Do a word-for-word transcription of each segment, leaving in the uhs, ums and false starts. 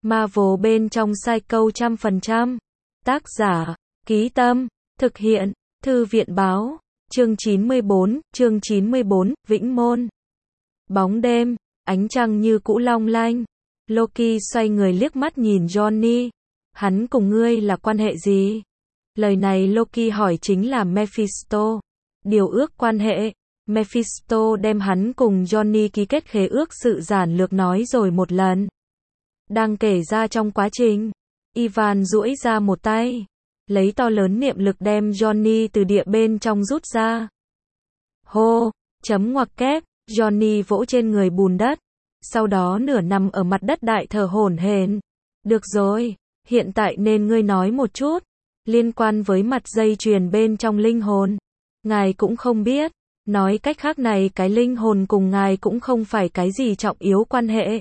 Marvel bên trong Psycho trăm phần trăm. Tác giả, Ký Tâm, thực hiện, Thư viện báo, chương chín mươi bốn, chương chín mươi bốn, Vĩnh Môn. Bóng đêm, ánh trăng như cũ long lanh. Loki xoay người liếc mắt nhìn Johnny. Hắn cùng ngươi là quan hệ gì? Lời này Loki hỏi chính là Mephisto. Điều ước quan hệ. Mephisto đem hắn cùng Johnny ký kết khế ước sự giản lược nói rồi một lần. Đang kể ra trong quá trình, Ivan duỗi ra một tay, lấy to lớn niệm lực đem Johnny từ địa bên trong rút ra. Hô, chấm ngoặc kép, Johnny vỗ trên người bùn đất, sau đó nửa nằm ở mặt đất đại thở hổn hển. Được rồi, hiện tại nên ngươi nói một chút, liên quan với mặt dây chuyền bên trong linh hồn. Ngài cũng không biết, nói cách khác này cái linh hồn cùng ngài cũng không phải cái gì trọng yếu quan hệ.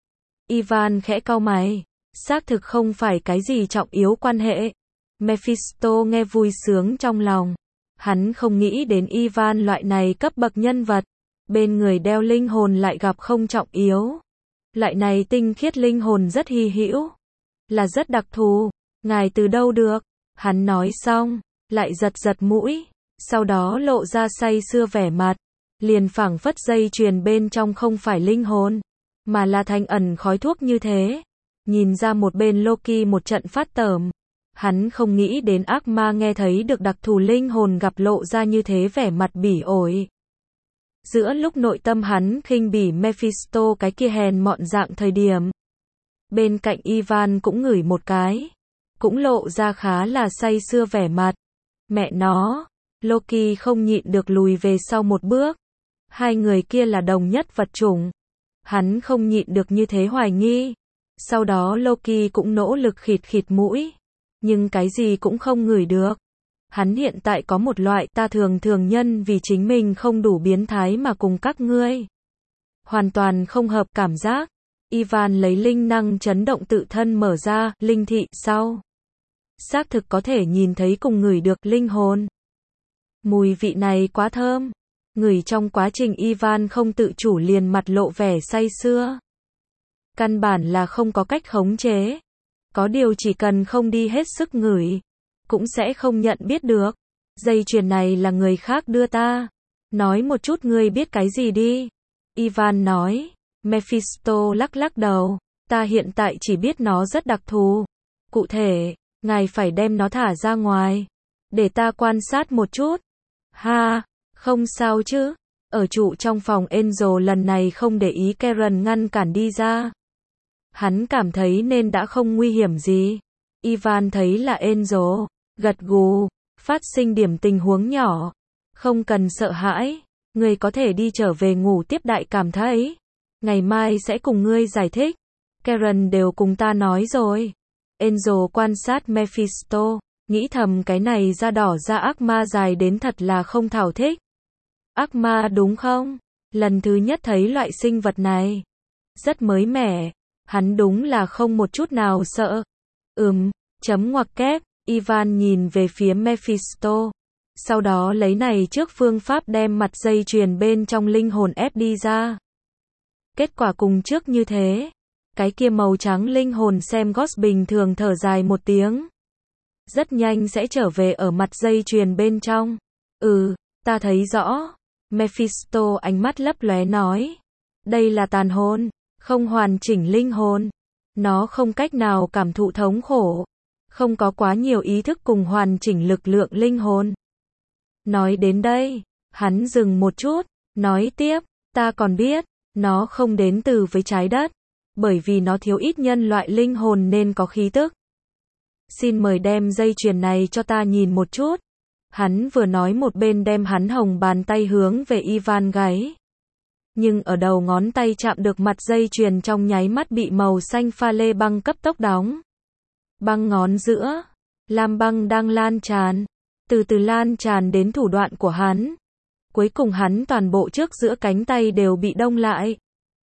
Ivan khẽ cau mày, xác thực không phải cái gì trọng yếu quan hệ. Mephisto nghe vui sướng trong lòng. Hắn không nghĩ đến Ivan loại này cấp bậc nhân vật, bên người đeo linh hồn lại gặp không trọng yếu. Loại này tinh khiết linh hồn rất hy hữu, là rất đặc thù. Ngài từ đâu được? Hắn nói xong, lại giật giật mũi, sau đó lộ ra say sưa vẻ mặt, liền phảng phất dây chuyền bên trong không phải linh hồn, mà là thành ẩn khói thuốc như thế. Nhìn ra một bên Loki một trận phát tởm. Hắn không nghĩ đến ác ma nghe thấy được đặc thù linh hồn gặp lộ ra như thế vẻ mặt bỉ ổi. Giữa lúc nội tâm hắn khinh bỉ Mephisto cái kia hèn mọn dạng thời điểm, bên cạnh Ivan cũng ngửi một cái, cũng lộ ra khá là say sưa vẻ mặt. Mẹ nó, Loki không nhịn được lùi về sau một bước. Hai người kia là đồng nhất vật chủng. Hắn không nhịn được như thế hoài nghi. Sau đó Loki cũng nỗ lực khịt khịt mũi, nhưng cái gì cũng không ngửi được. Hắn hiện tại có một loại ta thường thường nhân vì chính mình không đủ biến thái mà cùng các ngươi hoàn toàn không hợp cảm giác. Ivan lấy linh năng chấn động tự thân mở ra, linh thị sau. Xác thực có thể nhìn thấy cùng ngửi được linh hồn. Mùi vị này quá thơm. Ngửi trong quá trình Ivan không tự chủ liền mặt lộ vẻ say sưa. Căn bản là không có cách khống chế. Có điều chỉ cần không đi hết sức ngửi, cũng sẽ không nhận biết được. Dây chuyền này là người khác đưa ta. Nói một chút ngươi biết cái gì đi. Ivan nói. Mephisto lắc lắc đầu. Ta hiện tại chỉ biết nó rất đặc thù. Cụ thể, ngài phải đem nó thả ra ngoài, để ta quan sát một chút. Ha, không sao chứ. Ở trụ trong phòng Angel lần này không để ý Karen ngăn cản đi ra. Hắn cảm thấy nên đã không nguy hiểm gì. Ivan thấy là Angel, gật gù, phát sinh điểm tình huống nhỏ. Không cần sợ hãi, ngươi có thể đi trở về ngủ tiếp đại cảm thấy. Ngày mai sẽ cùng ngươi giải thích. Karen đều cùng ta nói rồi. Angel quan sát Mephisto, nghĩ thầm cái này da đỏ da ác ma dài đến thật là không thảo thích. Ác ma đúng không? Lần thứ nhất thấy loại sinh vật này. Rất mới mẻ. Hắn đúng là không một chút nào sợ. Ừm, chấm ngoặc kép, Ivan nhìn về phía Mephisto. Sau đó lấy này trước phương pháp đem mặt dây chuyền bên trong linh hồn ép đi ra. Kết quả cùng trước như thế. Cái kia màu trắng linh hồn xem Ghost bình thường thở dài một tiếng. Rất nhanh sẽ trở về ở mặt dây chuyền bên trong. Ừ, ta thấy rõ. Mephisto ánh mắt lấp lóe nói. Đây là tàn hồn, không hoàn chỉnh linh hồn. Nó không cách nào cảm thụ thống khổ. Không có quá nhiều ý thức cùng hoàn chỉnh lực lượng linh hồn. Nói đến đây, hắn dừng một chút, nói tiếp, ta còn biết, nó không đến từ với trái đất. Bởi vì nó thiếu ít nhân loại linh hồn nên có khí tức. Xin mời đem dây chuyền này cho ta nhìn một chút. Hắn vừa nói một bên đem hắn hồng bàn tay hướng về Ivan gáy. Nhưng ở đầu ngón tay chạm được mặt dây chuyền trong nháy mắt bị màu xanh pha lê băng cấp tốc đóng. Băng ngón giữa, lam băng đang lan tràn, từ từ lan tràn đến thủ đoạn của hắn. Cuối cùng hắn toàn bộ trước giữa cánh tay đều bị đông lại.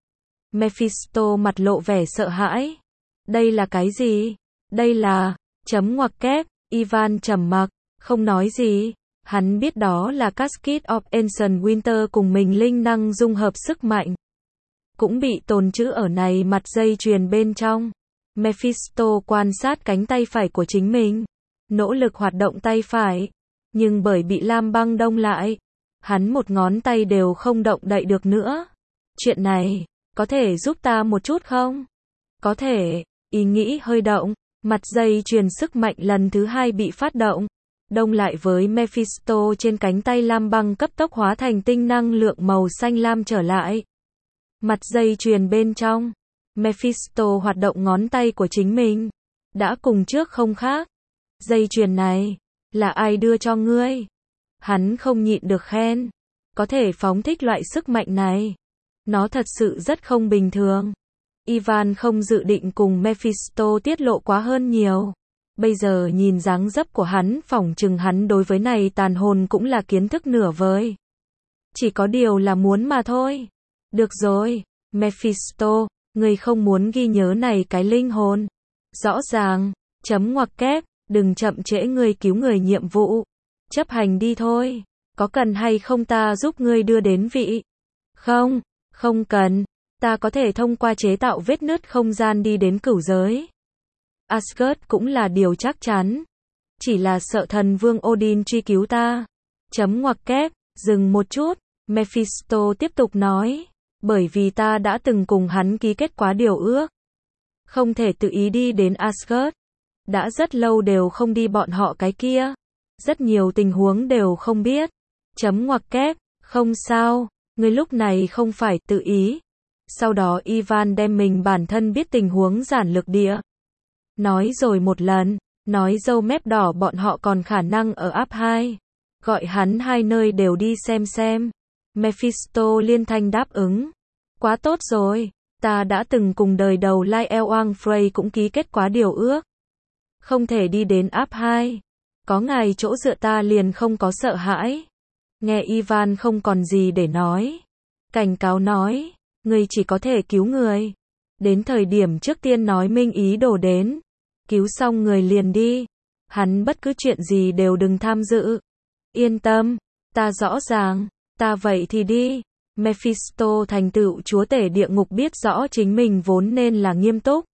Mephisto mặt lộ vẻ sợ hãi. Đây là cái gì? Đây là, chấm ngoặc kép, Ivan trầm mặc, không nói gì. Hắn biết đó là Casket of Ancient Winter cùng mình linh năng dung hợp sức mạnh. Cũng bị tồn trữ ở này mặt dây chuyền bên trong. Mephisto quan sát cánh tay phải của chính mình, nỗ lực hoạt động tay phải, nhưng bởi bị lam băng đông lại, hắn một ngón tay đều không động đậy được nữa. Chuyện này, có thể giúp ta một chút không? Có thể, ý nghĩ hơi động, mặt dây chuyền sức mạnh lần thứ hai bị phát động, đông lại với Mephisto trên cánh tay lam băng cấp tốc hóa thành tinh năng lượng màu xanh lam trở lại. Mặt dây chuyền bên trong, Mephisto hoạt động ngón tay của chính mình, đã cùng trước không khác. Dây chuyền này, là ai đưa cho ngươi? Hắn không nhịn được khen, có thể phóng thích loại sức mạnh này. Nó thật sự rất không bình thường. Ivan không dự định cùng Mephisto tiết lộ quá hơn nhiều. Bây giờ nhìn dáng dấp của hắn, phỏng chừng hắn đối với này tàn hồn cũng là kiến thức nửa vời. Chỉ có điều là muốn mà thôi. Được rồi, Mephisto, ngươi không muốn ghi nhớ này cái linh hồn. Rõ ràng, chấm ngoặc kép, đừng chậm trễ ngươi cứu người nhiệm vụ. Chấp hành đi thôi. Có cần hay không ta giúp ngươi đưa đến vị? Không, không cần. Ta có thể thông qua chế tạo vết nứt không gian đi đến cửu giới. Asgard cũng là điều chắc chắn. Chỉ là sợ thần vương Odin truy cứu ta. Chấm ngoặc kép, dừng một chút. Mephisto tiếp tục nói. Bởi vì ta đã từng cùng hắn ký kết quá điều ước. Không thể tự ý đi đến Asgard. Đã rất lâu đều không đi bọn họ cái kia. Rất nhiều tình huống đều không biết. Chấm ngoặc kép, không sao. Người lúc này không phải tự ý. Sau đó Ivan đem mình bản thân biết tình huống giản lược địa. Nói rồi một lần, nói dâu mép đỏ bọn họ còn khả năng ở áp hai. Gọi hắn hai nơi đều đi xem xem. Mephisto liên thanh đáp ứng. Quá tốt rồi, ta đã từng cùng đời đầu Lai Eoang Frey cũng ký kết quá điều ước. Không thể đi đến áp hai. Có ngài chỗ dựa ta liền không có sợ hãi. Nghe Ivan không còn gì để nói. Cảnh cáo nói, ngươi chỉ có thể cứu người. Đến thời điểm trước tiên nói minh ý đồ đến. Cứu xong người liền đi. Hắn bất cứ chuyện gì đều đừng tham dự. Yên tâm, ta rõ ràng, ta vậy thì đi. Mephisto thành tựu chúa tể địa ngục biết rõ chính mình vốn nên là nghiêm túc.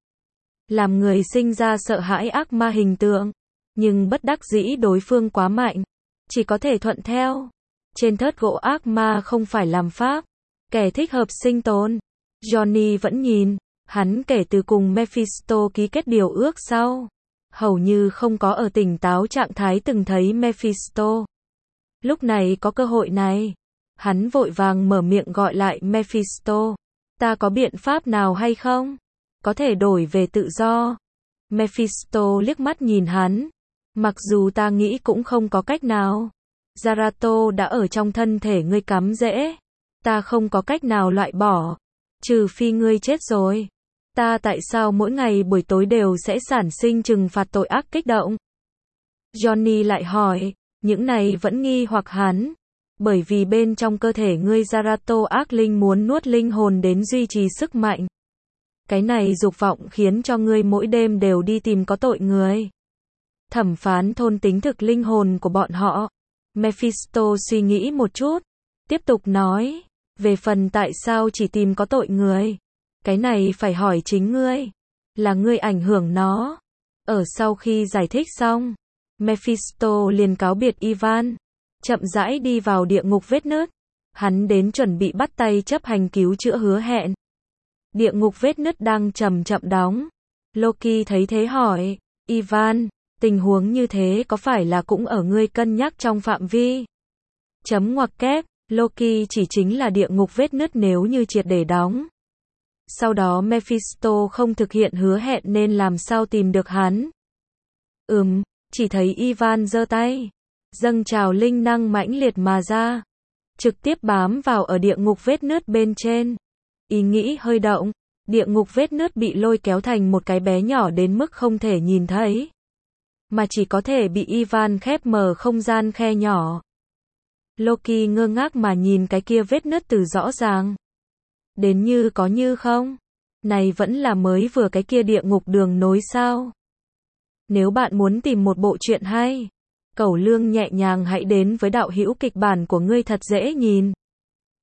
Làm người sinh ra sợ hãi ác ma hình tượng. Nhưng bất đắc dĩ đối phương quá mạnh. Chỉ có thể thuận theo. Trên thớt gỗ ác ma không phải làm pháp. Kẻ thích hợp sinh tồn. Johnny vẫn nhìn. Hắn kể từ cùng Mephisto ký kết điều ước sau. Hầu như không có ở tỉnh táo trạng thái từng thấy Mephisto. Lúc này có cơ hội này. Hắn vội vàng mở miệng gọi lại Mephisto. Ta có biện pháp nào hay không? Có thể đổi về tự do. Mephisto liếc mắt nhìn hắn. Mặc dù ta nghĩ cũng không có cách nào. Zarato đã ở trong thân thể ngươi cắm rễ. Ta không có cách nào loại bỏ. Trừ phi ngươi chết rồi. Ta tại sao mỗi ngày buổi tối đều sẽ sản sinh trừng phạt tội ác kích động? Johnny lại hỏi. Những này vẫn nghi hoặc hắn. Bởi vì bên trong cơ thể ngươi Zarato ác linh muốn nuốt linh hồn đến duy trì sức mạnh. Cái này dục vọng khiến cho ngươi mỗi đêm đều đi tìm có tội người. Thẩm phán thôn tính thực linh hồn của bọn họ. Mephisto suy nghĩ một chút. Tiếp tục nói. Về phần tại sao chỉ tìm có tội người. Cái này phải hỏi chính ngươi. Là ngươi ảnh hưởng nó. Ở sau khi giải thích xong. Mephisto liền cáo biệt Ivan. Chậm rãi đi vào địa ngục vết nứt. Hắn đến chuẩn bị bắt tay chấp hành cứu chữa hứa hẹn. Địa ngục vết nứt đang chậm chậm đóng. Loki thấy thế hỏi. Ivan, tình huống như thế có phải là cũng ở ngươi cân nhắc trong phạm vi? Chấm ngoặc kép, Loki chỉ chính là địa ngục vết nứt nếu như triệt để đóng. Sau đó Mephisto không thực hiện hứa hẹn nên làm sao tìm được hắn? Ừm, chỉ thấy Ivan giơ tay. Dâng trào linh năng mãnh liệt mà ra. Trực tiếp bám vào ở địa ngục vết nứt bên trên. Ý nghĩ hơi động. Địa ngục vết nứt bị lôi kéo thành một cái bé nhỏ đến mức không thể nhìn thấy. Mà chỉ có thể bị Ivan khép mở không gian khe nhỏ. Loki ngơ ngác mà nhìn cái kia vết nứt từ rõ ràng. Đến như có như không. Này vẫn là mới vừa cái kia địa ngục đường nối sao. Nếu bạn muốn tìm một bộ truyện hay. Cẩu Lương nhẹ nhàng hãy đến với đạo hữu kịch bản của ngươi thật dễ nhìn.